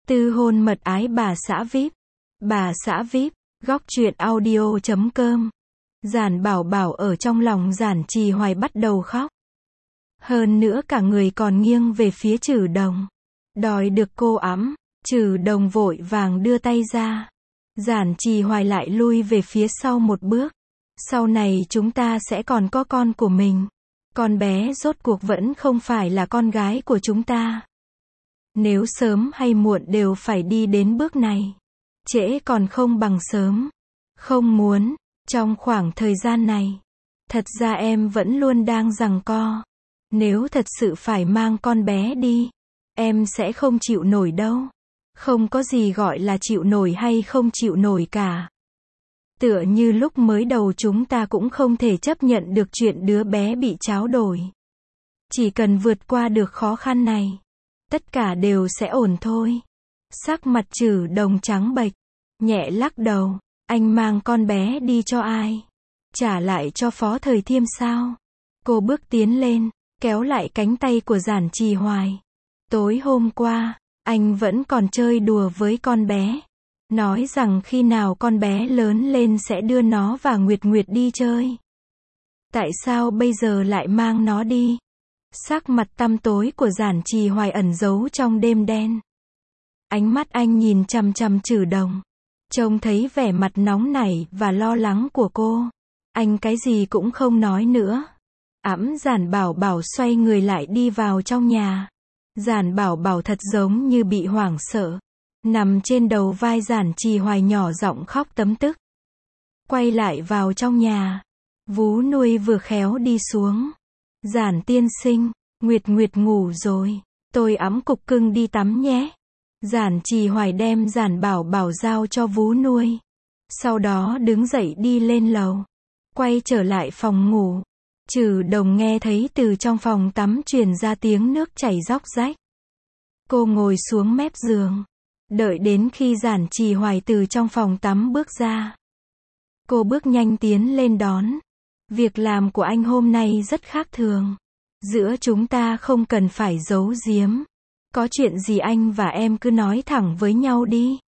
Tư hôn mật ái bà xã VIP. Bà xã VIP, góc truyện audio.com. Giản Bảo Bảo ở trong lòng Giản Trì Hoài bắt đầu khóc. Hơn nữa cả người còn nghiêng về phía Trử Đồng. Đòi được cô ẵm, Trử Đồng vội vàng đưa tay ra. Giản Trì Hoài lại lui về phía sau một bước. Sau này chúng ta sẽ còn có con của mình. Con bé rốt cuộc vẫn không phải là con gái của chúng ta. Nếu sớm hay muộn đều phải đi đến bước này. Trễ còn không bằng sớm. Không muốn, trong khoảng thời gian này, thật ra em vẫn luôn đang giằng co. Nếu thật sự phải mang con bé đi, em sẽ không chịu nổi đâu. Không có gì gọi là chịu nổi hay không chịu nổi cả. Tựa như lúc mới đầu chúng ta cũng không thể chấp nhận được chuyện đứa bé bị tráo đổi. Chỉ cần vượt qua được khó khăn này, tất cả đều sẽ ổn thôi. Sắc mặt Trử Đồng trắng bệch, nhẹ lắc đầu. Anh mang con bé đi cho ai? Trả lại cho Phó Thời Thiêm sao? Cô bước tiến lên, kéo lại cánh tay của Giản Trì Hoài. Tối hôm qua, anh vẫn còn chơi đùa với con bé. Nói rằng khi nào con bé lớn lên sẽ đưa nó và Nguyệt Nguyệt đi chơi. Tại sao bây giờ lại mang nó đi? Sắc mặt tăm tối của Giản Trì Hoài ẩn giấu trong đêm đen. Ánh mắt anh nhìn chằm chằm Trử Đồng. Trông thấy vẻ mặt nóng nảy và lo lắng của cô. Anh cái gì cũng không nói nữa. Ẵm Giản Bảo Bảo xoay người lại đi vào trong nhà. Giản Bảo Bảo thật giống như bị hoảng sợ. Nằm trên đầu vai Giản Trì Hoài nhỏ giọng khóc tấm tức. Quay lại vào trong nhà. Vú nuôi vừa khéo đi xuống. Giản tiên sinh, Nguyệt Nguyệt ngủ rồi. Tôi ẵm cục cưng đi tắm nhé. Giản Trì Hoài đem Giản Bảo Bảo giao cho vú nuôi. Sau đó đứng dậy đi lên lầu. Quay trở lại phòng ngủ. Trử Đồng nghe thấy từ trong phòng tắm truyền ra tiếng nước chảy róc rách. Cô ngồi xuống mép giường. Đợi đến khi Giản Trì Hoài từ trong phòng tắm bước ra. Cô bước nhanh tiến lên đón. Việc làm của anh hôm nay rất khác thường. Giữa chúng ta không cần phải giấu giếm. Có chuyện gì anh và em cứ nói thẳng với nhau đi.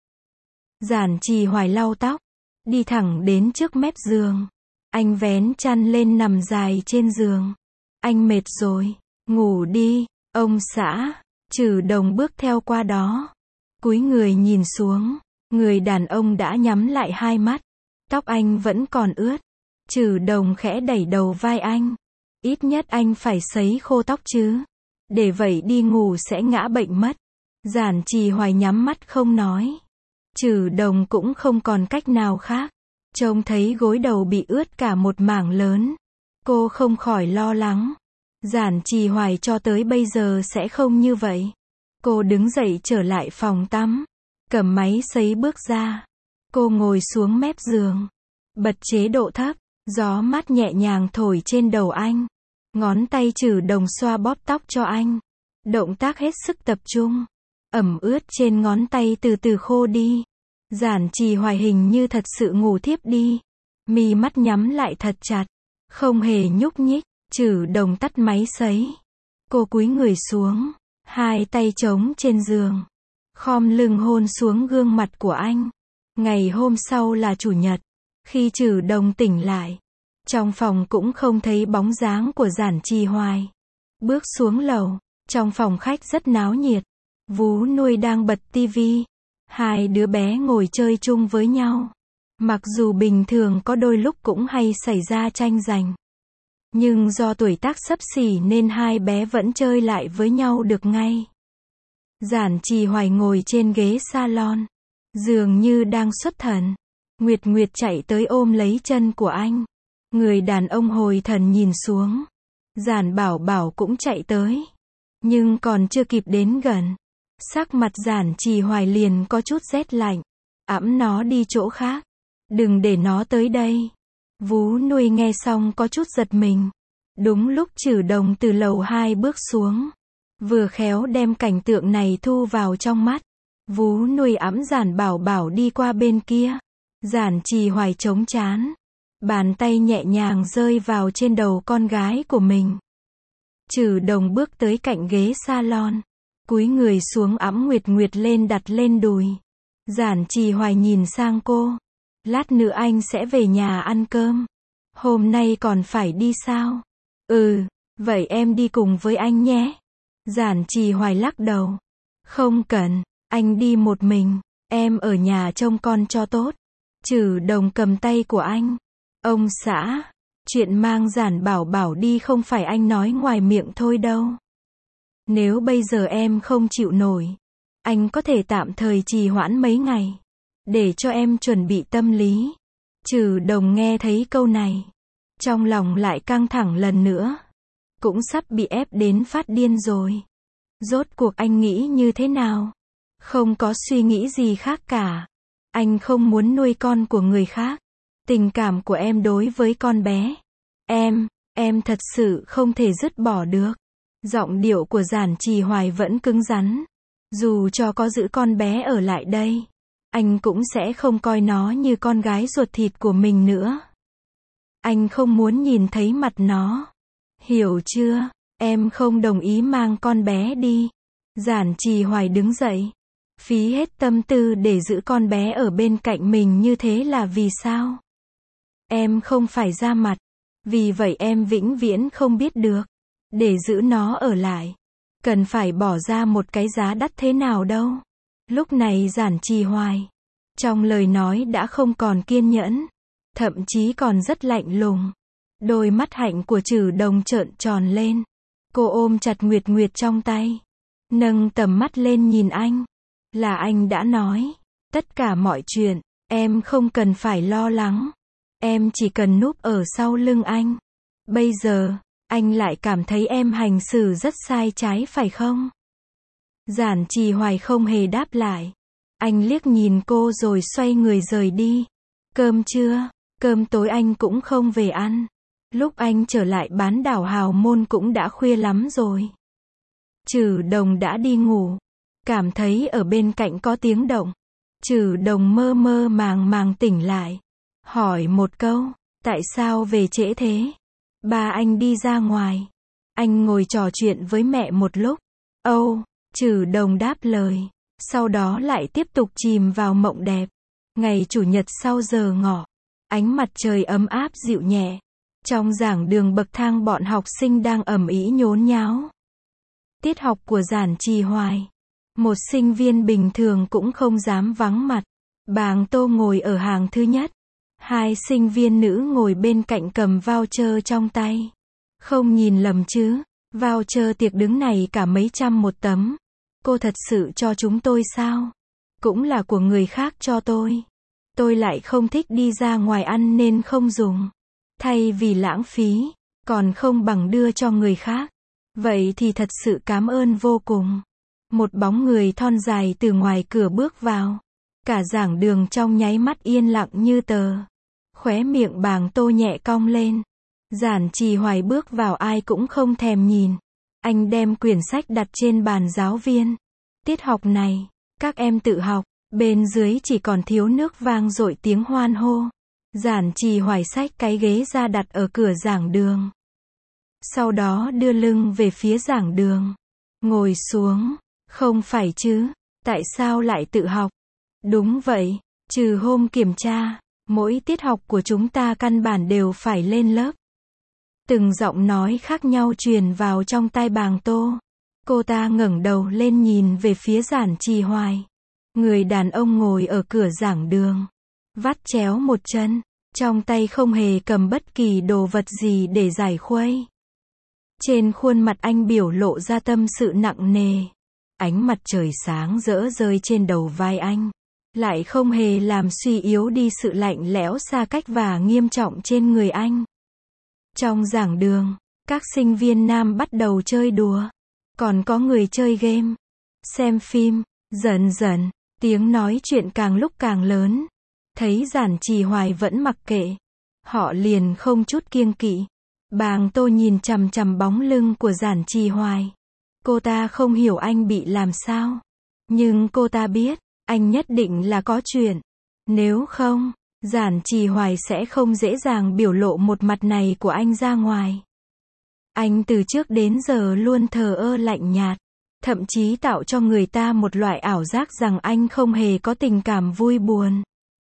Giản Trì Hoài lau tóc. Đi thẳng đến trước mép giường. Anh vén chăn lên nằm dài trên giường. Anh mệt rồi. Ngủ đi, ông xã. Trử Đồng bước theo qua đó. Cúi người nhìn xuống. Người đàn ông đã nhắm lại hai mắt. Tóc anh vẫn còn ướt. Trử Đồng khẽ đẩy đầu vai anh. Ít nhất anh phải sấy khô tóc chứ. Để vậy đi ngủ sẽ ngã bệnh mất. Giản Trì Hoài nhắm mắt không nói. Trử Đồng cũng không còn cách nào khác. Trông thấy gối đầu bị ướt cả một mảng lớn. Cô không khỏi lo lắng. Giản Trì Hoài cho tới bây giờ sẽ không như vậy. Cô đứng dậy trở lại phòng tắm. Cầm máy sấy bước ra. Cô ngồi xuống mép giường. Bật chế độ thấp. Gió mát nhẹ nhàng thổi trên đầu anh. Ngón tay Trử Đồng xoa bóp tóc cho anh. Động tác hết sức tập trung. Ẩm ướt trên ngón tay từ từ khô đi. Giản Trì Hoài hình như thật sự ngủ thiếp đi. Mi mắt nhắm lại thật chặt. Không hề nhúc nhích. Trử Đồng tắt máy sấy. Cô cúi người xuống. Hai tay trống trên giường. Khom lưng hôn xuống gương mặt của anh. Ngày hôm sau là Chủ nhật. Khi Trử Đồng tỉnh lại. Trong phòng cũng không thấy bóng dáng của Giản Trì Hoài. Bước xuống lầu. Trong phòng khách rất náo nhiệt. Vú nuôi đang bật tivi. Hai đứa bé ngồi chơi chung với nhau. Mặc dù bình thường có đôi lúc cũng hay xảy ra tranh giành. Nhưng do tuổi tác xấp xỉ nên hai bé vẫn chơi lại với nhau được ngay. Giản Trì Hoài ngồi trên ghế salon. Dường như đang xuất thần. Nguyệt Nguyệt chạy tới ôm lấy chân của anh. Người đàn ông hồi thần nhìn xuống. Giản Bảo Bảo cũng chạy tới. Nhưng còn chưa kịp đến gần. Sắc mặt Giản Trì Hoài liền có chút rét lạnh. Ẵm nó đi chỗ khác. Đừng để nó tới đây. Vú nuôi nghe xong có chút giật mình. Đúng lúc Trử Đồng từ lầu 2 bước xuống. Vừa khéo đem cảnh tượng này thu vào trong mắt. Vú nuôi ẵm Giản Bảo Bảo đi qua bên kia. Giản Trì Hoài chống trán. Bàn tay nhẹ nhàng rơi vào trên đầu con gái của mình. Trử Đồng bước tới cạnh ghế salon. Cúi người xuống ẵm Nguyệt Nguyệt lên đặt lên đùi. Giản Trì Hoài nhìn sang cô. Lát nữa anh sẽ về nhà ăn cơm. Hôm nay còn phải đi sao? Ừ, vậy em đi cùng với anh nhé. Giản Trì Hoài lắc đầu. Không cần, anh đi một mình, em ở nhà trông con cho tốt. Trừ Đồng cầm tay của anh. Ông xã, chuyện mang Giản Bảo Bảo đi không phải anh nói ngoài miệng thôi đâu. Nếu bây giờ em không chịu nổi, anh có thể tạm thời trì hoãn mấy ngày, để cho em chuẩn bị tâm lý. Trừ Đồng nghe thấy câu này, trong lòng lại căng thẳng lần nữa. Cũng sắp bị ép đến phát điên rồi. Rốt cuộc anh nghĩ như thế nào? Không có suy nghĩ gì khác cả. Anh không muốn nuôi con của người khác. Tình cảm của em đối với con bé, em thật sự không thể dứt bỏ được. Giọng điệu của Giản Trì Hoài vẫn cứng rắn. Dù cho có giữ con bé ở lại đây, anh cũng sẽ không coi nó như con gái ruột thịt của mình nữa. Anh không muốn nhìn thấy mặt nó. Hiểu chưa? Em không đồng ý mang con bé đi. Giản Trì Hoài đứng dậy. Phí hết tâm tư để giữ con bé ở bên cạnh mình như thế là vì sao? Em không phải ra mặt. Vì vậy em vĩnh viễn không biết được. Để giữ nó ở lại, cần phải bỏ ra một cái giá đắt thế nào đâu. Lúc này Giản Trì Hoài, trong lời nói đã không còn kiên nhẫn, thậm chí còn rất lạnh lùng. Đôi mắt hạnh của Trừ Đồng trợn tròn lên. Cô ôm chặt Nguyệt Nguyệt trong tay, nâng tầm mắt lên nhìn anh. Là anh đã nói, tất cả mọi chuyện, em không cần phải lo lắng. Em chỉ cần núp ở sau lưng anh. Bây giờ, anh lại cảm thấy em hành xử rất sai trái phải không? Giản Trì Hoài không hề đáp lại. Anh liếc nhìn cô rồi xoay người rời đi. Cơm trưa, cơm tối anh cũng không về ăn. Lúc anh trở lại bán đảo Hào Môn cũng đã khuya lắm rồi. Trừ Đồng đã đi ngủ. Cảm thấy ở bên cạnh có tiếng động. Trừ Đồng mơ mơ màng màng tỉnh lại. Hỏi một câu, tại sao về trễ thế? Ba anh đi ra ngoài. Anh ngồi trò chuyện với mẹ một lúc. Trừ Đồng đáp lời. Sau đó lại tiếp tục chìm vào mộng đẹp. Ngày Chủ nhật sau giờ ngọ. Ánh mặt trời ấm áp dịu nhẹ. Trong giảng đường bậc thang bọn học sinh đang ầm ĩ nhốn nháo. Tiết học của Giản Trì Hoài. Một sinh viên bình thường cũng không dám vắng mặt. Bàng Tô ngồi ở hàng thứ nhất. Hai sinh viên nữ ngồi bên cạnh cầm voucher trong tay. Không nhìn lầm chứ, voucher tiệc đứng này cả mấy trăm một tấm. Cô thật sự cho chúng tôi sao? Cũng là của người khác cho tôi. Tôi lại không thích đi ra ngoài ăn nên không dùng. Thay vì lãng phí, còn không bằng đưa cho người khác. Vậy thì thật sự cảm ơn vô cùng. Một bóng người thon dài từ ngoài cửa bước vào. Cả giảng đường trong nháy mắt yên lặng như tờ. Khóe miệng Bàng Tô nhẹ cong lên. Giản Trì Hoài bước vào ai cũng không thèm nhìn. Anh đem quyển sách đặt trên bàn giáo viên. Tiết học này, các em tự học. Bên dưới chỉ còn thiếu nước vang dội tiếng hoan hô. Giản Trì Hoài xách cái ghế ra đặt ở cửa giảng đường. Sau đó đưa lưng về phía giảng đường. Ngồi xuống. Không phải chứ, tại sao lại tự học? Đúng vậy, trừ hôm kiểm tra, mỗi tiết học của chúng ta căn bản đều phải lên lớp. Từng giọng nói khác nhau truyền vào trong tai Bàng Tô. Cô ta ngẩng đầu lên nhìn về phía Giản Trì Hoài. Người đàn ông ngồi ở cửa giảng đường, vắt chéo một chân, trong tay không hề cầm bất kỳ đồ vật gì để giải khuây. Trên khuôn mặt anh biểu lộ ra tâm sự nặng nề. Ánh mặt trời sáng rỡ rơi trên đầu vai anh, lại không hề làm suy yếu đi sự lạnh lẽo xa cách và nghiêm trọng trên người anh. Trong giảng đường, các sinh viên nam bắt đầu chơi đùa, còn có người chơi game, xem phim, dần dần, tiếng nói chuyện càng lúc càng lớn. Thấy Giản Trì Hoài vẫn mặc kệ, họ liền không chút kiêng kỵ. Bàng Tô nhìn chằm chằm bóng lưng của Giản Trì Hoài. Cô ta không hiểu anh bị làm sao. Nhưng cô ta biết, anh nhất định là có chuyện. Nếu không, Giản Trì Hoài sẽ không dễ dàng biểu lộ một mặt này của anh ra ngoài. Anh từ trước đến giờ luôn thờ ơ lạnh nhạt. thậm chí tạo cho người ta một loại ảo giác rằng anh không hề có tình cảm vui buồn.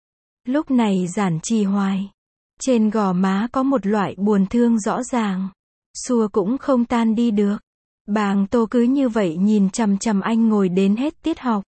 Lúc này Giản Trì Hoài, trên gò má có một loại buồn thương rõ ràng, xua cũng không tan đi được. Bàng Tô cứ như vậy nhìn chằm chằm anh ngồi đến hết tiết học.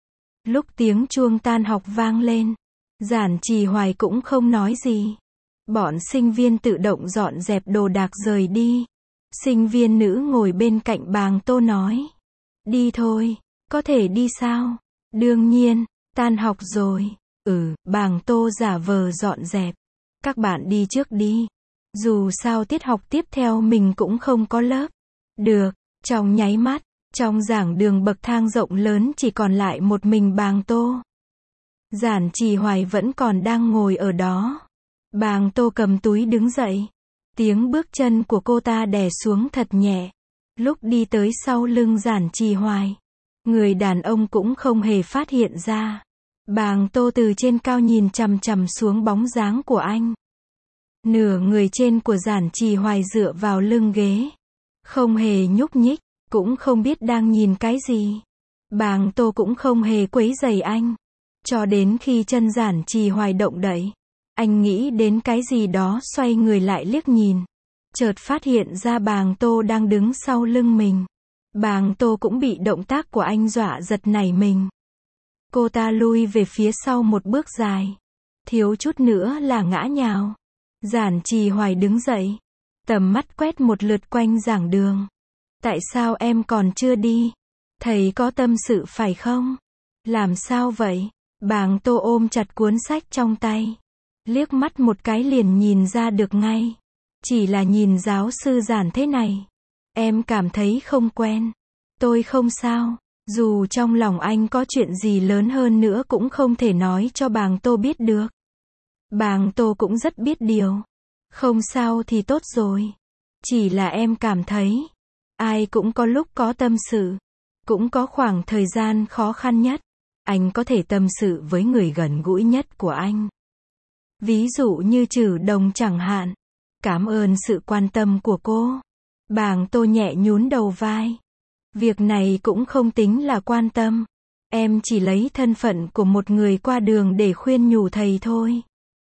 Lúc tiếng chuông tan học vang lên, Giản Trì Hoài cũng không nói gì. Bọn sinh viên tự động dọn dẹp đồ đạc rời đi. Sinh viên nữ ngồi bên cạnh Bàng Tô nói, đi thôi, có thể đi sao? Đương nhiên, tan học rồi. Bàng Tô giả vờ dọn dẹp. Các bạn đi trước đi. Dù sao tiết học tiếp theo mình cũng không có lớp. Được, trong nháy mắt, trong giảng đường bậc thang rộng lớn chỉ còn lại một mình Bàng Tô. Giản Trì Hoài vẫn còn đang ngồi ở đó. Bàng Tô cầm túi đứng dậy. Tiếng bước chân của cô ta đè xuống thật nhẹ. Lúc đi tới sau lưng Giản Trì Hoài, người đàn ông cũng không hề phát hiện ra. Bàng Tô từ trên cao nhìn chằm chằm xuống bóng dáng của anh. Nửa người trên của Giản Trì Hoài dựa vào lưng ghế, không hề nhúc nhích, cũng không biết đang nhìn cái gì. Bàng Tô cũng không hề quấy rầy anh. Cho đến khi chân Giản Trì Hoài động đậy, anh nghĩ đến cái gì đó, xoay người lại liếc nhìn. Chợt phát hiện ra Bàng Tô đang đứng sau lưng mình. Bàng Tô cũng bị động tác của anh dọa giật nảy mình. Cô ta lui về phía sau một bước dài, thiếu chút nữa là ngã nhào. Giản Trì Hoài đứng dậy, tầm mắt quét một lượt quanh giảng đường. Tại sao em còn chưa đi? Thầy có tâm sự phải không? Làm sao vậy? Bàng Tô ôm chặt cuốn sách trong tay. Liếc mắt một cái liền nhìn ra được ngay. Chỉ là nhìn giáo sư Giản thế này, em cảm thấy không quen. Tôi không sao. Dù trong lòng anh có chuyện gì lớn hơn nữa cũng không thể nói cho Bàng Tô biết được. Bàng Tô cũng rất biết điều. Không sao thì tốt rồi. Chỉ là em cảm thấy, ai cũng có lúc có tâm sự, cũng có khoảng thời gian khó khăn nhất. Anh có thể tâm sự với người gần gũi nhất của anh. Ví dụ như Trử Đồng chẳng hạn. Cảm ơn sự quan tâm của cô. Bàng Tô nhẹ nhún đầu vai. Việc này cũng không tính là quan tâm. Em chỉ lấy thân phận của một người qua đường để khuyên nhủ thầy thôi.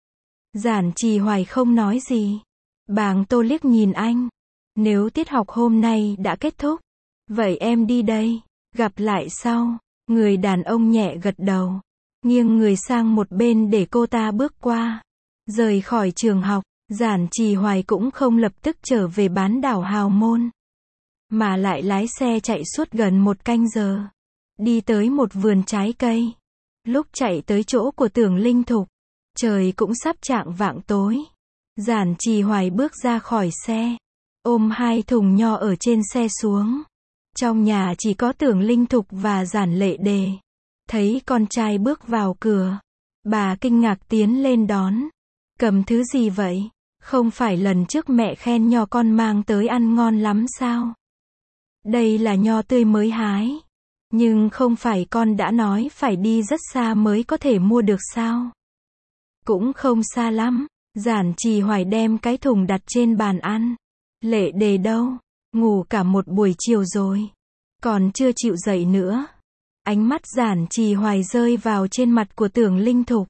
Giản Trì Hoài không nói gì. Bàng Tô liếc nhìn anh. Nếu tiết học hôm nay đã kết thúc, vậy em đi đây. Gặp lại sau. Người đàn ông nhẹ gật đầu, nghiêng người sang một bên để cô ta bước qua. Rời khỏi trường học, Giản Trì Hoài cũng không lập tức trở về bán đảo Hào Môn, mà lại lái xe chạy suốt gần 1 canh giờ. Đi tới một vườn trái cây. Lúc chạy tới chỗ của Tưởng Linh Thục, trời cũng sắp chạng vạng tối. Giản Trì Hoài bước ra khỏi xe, ôm 2 thùng nho ở trên xe xuống. Trong nhà chỉ có Tưởng Linh Thục và Giản Lệ Đề. Thấy con trai bước vào cửa, bà kinh ngạc tiến lên đón. Cầm thứ gì vậy? Không phải lần trước mẹ khen nho con mang tới ăn ngon lắm sao? Đây là nho tươi mới hái. Nhưng không phải con đã nói phải đi rất xa mới có thể mua được sao? Cũng không xa lắm. Giản Trì Hoài đem cái thùng đặt trên bàn ăn. Lệ Đề đâu? Ngủ cả một buổi chiều rồi, còn chưa chịu dậy nữa. Ánh mắt Giản Trì Hoài rơi vào trên mặt của Tưởng Linh Thục.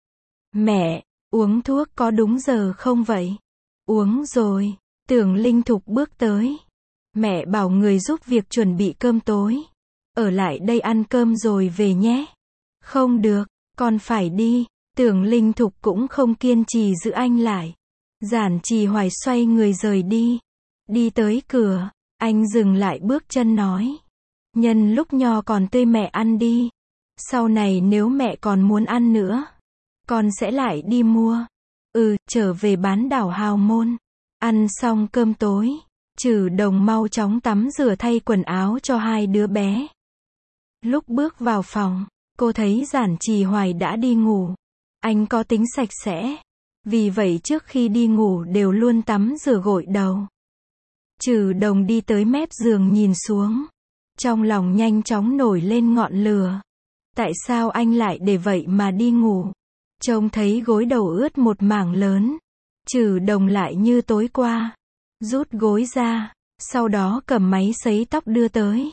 Mẹ, uống thuốc có đúng giờ không vậy? Uống rồi. Tưởng Linh Thục bước tới. Mẹ bảo người giúp việc chuẩn bị cơm tối. Ở lại đây ăn cơm rồi về nhé. Không được, con phải đi. Tưởng Linh Thục cũng không kiên trì giữ anh lại. Giản Trì Hoài xoay người rời đi. Đi tới cửa, anh dừng lại bước chân nói. Nhân lúc nho còn tươi mẹ ăn đi. Sau này nếu mẹ còn muốn ăn nữa, con sẽ lại đi mua. Trở về bán đảo Hào Môn. Ăn xong cơm tối, Trử Đồng mau chóng tắm rửa thay quần áo cho 2 đứa bé. Lúc bước vào phòng, cô thấy Giản Trì Hoài đã đi ngủ. Anh có tính sạch sẽ, vì vậy trước khi đi ngủ đều luôn tắm rửa gội đầu. Trử Đồng đi tới mép giường nhìn xuống. Trong lòng nhanh chóng nổi lên ngọn lửa. Tại sao anh lại để vậy mà đi ngủ? Trông thấy gối đầu ướt một mảng lớn. Trử Đồng lại như tối qua. Rút gối ra, sau đó cầm máy sấy tóc đưa tới.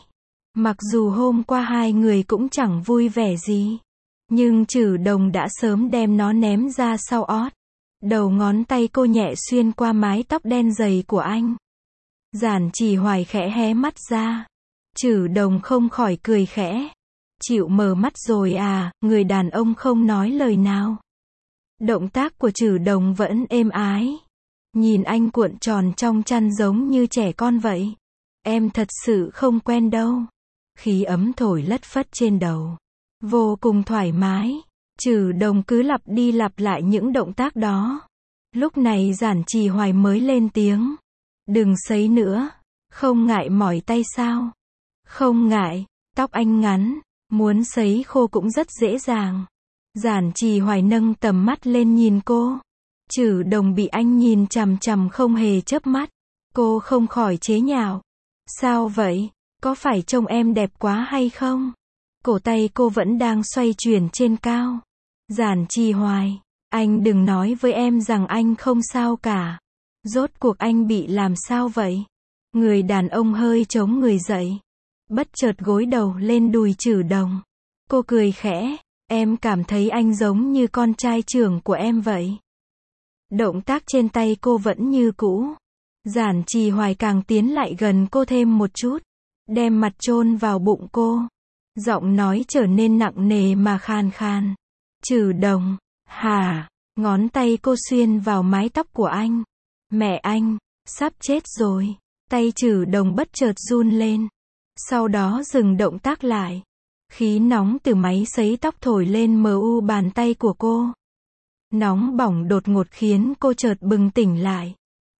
Mặc dù hôm qua hai người cũng chẳng vui vẻ gì, nhưng Trử Đồng đã sớm đem nó ném ra sau ót. Đầu ngón tay cô nhẹ xuyên qua mái tóc đen dày của anh. Giản Trì Hoài khẽ hé mắt ra. Trử Đồng không khỏi cười khẽ. Chịu mở mắt rồi à, người đàn ông không nói lời nào. Động tác của Trử Đồng vẫn êm ái. Nhìn anh cuộn tròn trong chăn giống như trẻ con vậy. Em thật sự không quen đâu. Khí ấm thổi lất phất trên đầu. Vô cùng thoải mái. Trử Đồng cứ lặp đi lặp lại những động tác đó. Lúc này Giản Trì Hoài mới lên tiếng. Đừng sấy nữa. Không ngại mỏi tay sao? Không ngại. Tóc anh ngắn. Muốn sấy khô cũng rất dễ dàng. Giản Trì Hoài nâng tầm mắt lên nhìn cô. Trử Đồng bị anh nhìn chằm chằm không hề chớp mắt. Cô không khỏi chế nhạo. Sao vậy? Có phải trông em đẹp quá hay không? Cổ tay cô vẫn đang xoay chuyển trên cao. Giản Trì Hoài, anh đừng nói với em rằng anh không sao cả. Rốt cuộc anh bị làm sao vậy? Người đàn ông hơi chống người dậy. Bất chợt gối đầu lên đùi Trử Đồng. Cô cười khẽ, em cảm thấy anh giống như con trai trưởng của em vậy. Động tác trên tay cô vẫn như cũ. Giản Trì Hoài càng tiến lại gần cô thêm một chút. Đem mặt chôn vào bụng cô. Giọng nói trở nên nặng nề mà khan khan. Trử Đồng, hả? Ngón tay cô xuyên vào mái tóc của anh. Mẹ anh, sắp chết rồi. Tay Trử Đồng bất chợt run lên. Sau đó dừng động tác lại. Khí nóng từ máy sấy tóc thổi lên mờ u bàn tay của cô. Nóng bỏng đột ngột khiến cô chợt bừng tỉnh lại.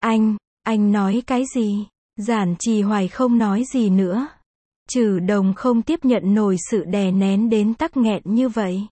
Anh nói cái gì? Giản Trì Hoài không nói gì nữa. Trử Đồng không tiếp nhận nổi sự đè nén đến tắc nghẹn như vậy.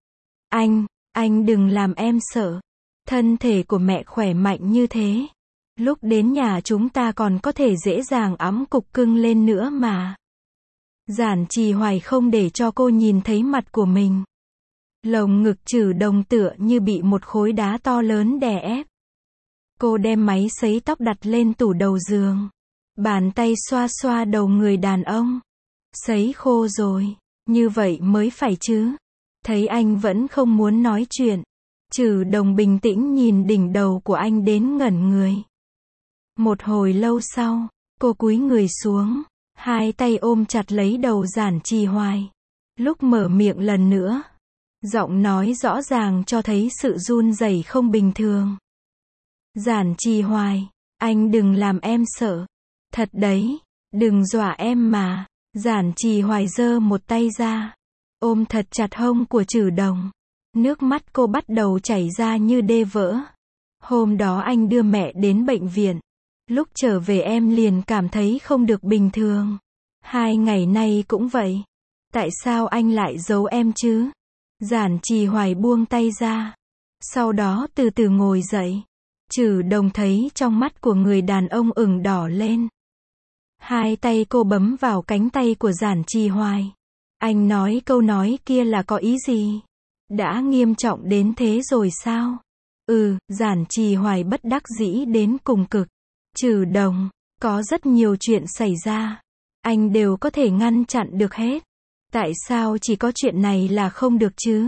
Anh đừng làm em sợ. Thân thể của mẹ khỏe mạnh như thế. Lúc đến nhà chúng ta còn có thể dễ dàng ẵm cục cưng lên nữa mà. Giản Trì Hoài không để cho cô nhìn thấy mặt của mình. Lồng ngực Trử Đồng tựa như bị một khối đá to lớn đè ép. Cô đem máy sấy tóc đặt lên tủ đầu giường. Bàn tay xoa xoa đầu người đàn ông. Sấy khô rồi. Như vậy mới phải chứ. Thấy anh vẫn không muốn nói chuyện. Trử Đồng bình tĩnh nhìn đỉnh đầu của anh đến ngẩn người. Một hồi lâu sau, cô cúi người xuống. Hai tay ôm chặt lấy đầu Giản Trì Hoài. Lúc mở miệng lần nữa. Giọng nói rõ ràng cho thấy sự run rẩy không bình thường. Giản Trì Hoài, anh đừng làm em sợ. Thật đấy, đừng dọa em mà. Giản Trì Hoài giơ một tay ra. Ôm thật chặt hông của Trử Đồng. Nước mắt cô bắt đầu chảy ra như đê vỡ. Hôm đó anh đưa mẹ đến bệnh viện. Lúc trở về em liền cảm thấy không được bình thường. 2 ngày nay cũng vậy. Tại sao anh lại giấu em chứ? Giản Trì Hoài buông tay ra. Sau đó từ từ ngồi dậy. Trử Đồng thấy trong mắt của người đàn ông ửng đỏ lên. Hai tay cô bấm vào cánh tay của Giản Trì Hoài. Anh nói câu nói kia là có ý gì? Đã nghiêm trọng đến thế rồi sao? Giản Trì Hoài bất đắc dĩ đến cùng cực. Trử Đồng, có rất nhiều chuyện xảy ra. Anh đều có thể ngăn chặn được hết. Tại sao chỉ có chuyện này là không được chứ?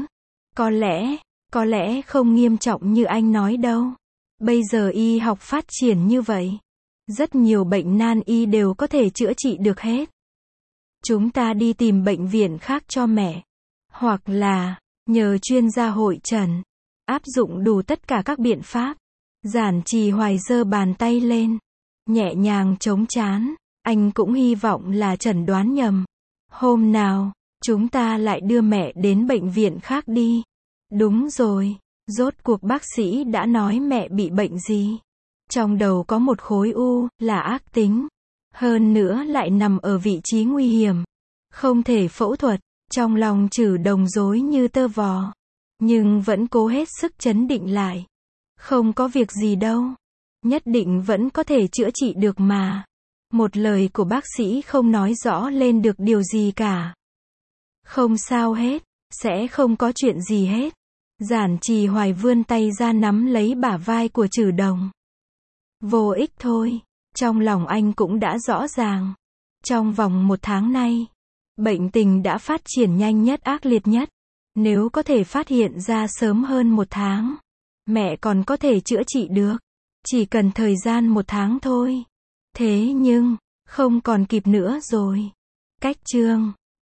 Có lẽ không nghiêm trọng như anh nói đâu. Bây giờ y học phát triển như vậy. Rất nhiều bệnh nan y đều có thể chữa trị được hết. Chúng ta đi tìm bệnh viện khác cho mẹ. Hoặc là, nhờ chuyên gia hội chẩn. Áp dụng đủ tất cả các biện pháp. Giản Trì Hoài giơ bàn tay lên. Nhẹ nhàng chống trán. Anh cũng hy vọng là chẩn đoán nhầm. Hôm nào, chúng ta lại đưa mẹ đến bệnh viện khác đi. Đúng rồi. Rốt cuộc bác sĩ đã nói mẹ bị bệnh gì? Trong đầu có một khối u, là ác tính. Hơn nữa lại nằm ở vị trí nguy hiểm. Không thể phẫu thuật. Trong lòng Trử Đồng rối như tơ vò. Nhưng vẫn cố hết sức trấn định lại. Không có việc gì đâu. Nhất định vẫn có thể chữa trị được mà. Một lời của bác sĩ không nói rõ lên được điều gì cả. Không sao hết. Sẽ không có chuyện gì hết. Giản Trì Hoài vươn tay ra nắm lấy bả vai của Trử Đồng. Vô ích thôi. Trong lòng anh cũng đã rõ ràng. Trong vòng 1 tháng nay, Bệnh tình đã phát triển nhanh nhất, ác liệt nhất. Nếu có thể phát hiện ra sớm hơn 1 tháng, mẹ còn có thể chữa trị được. Chỉ cần thời gian 1 tháng thôi. Thế nhưng, không còn kịp nữa rồi. Cách chương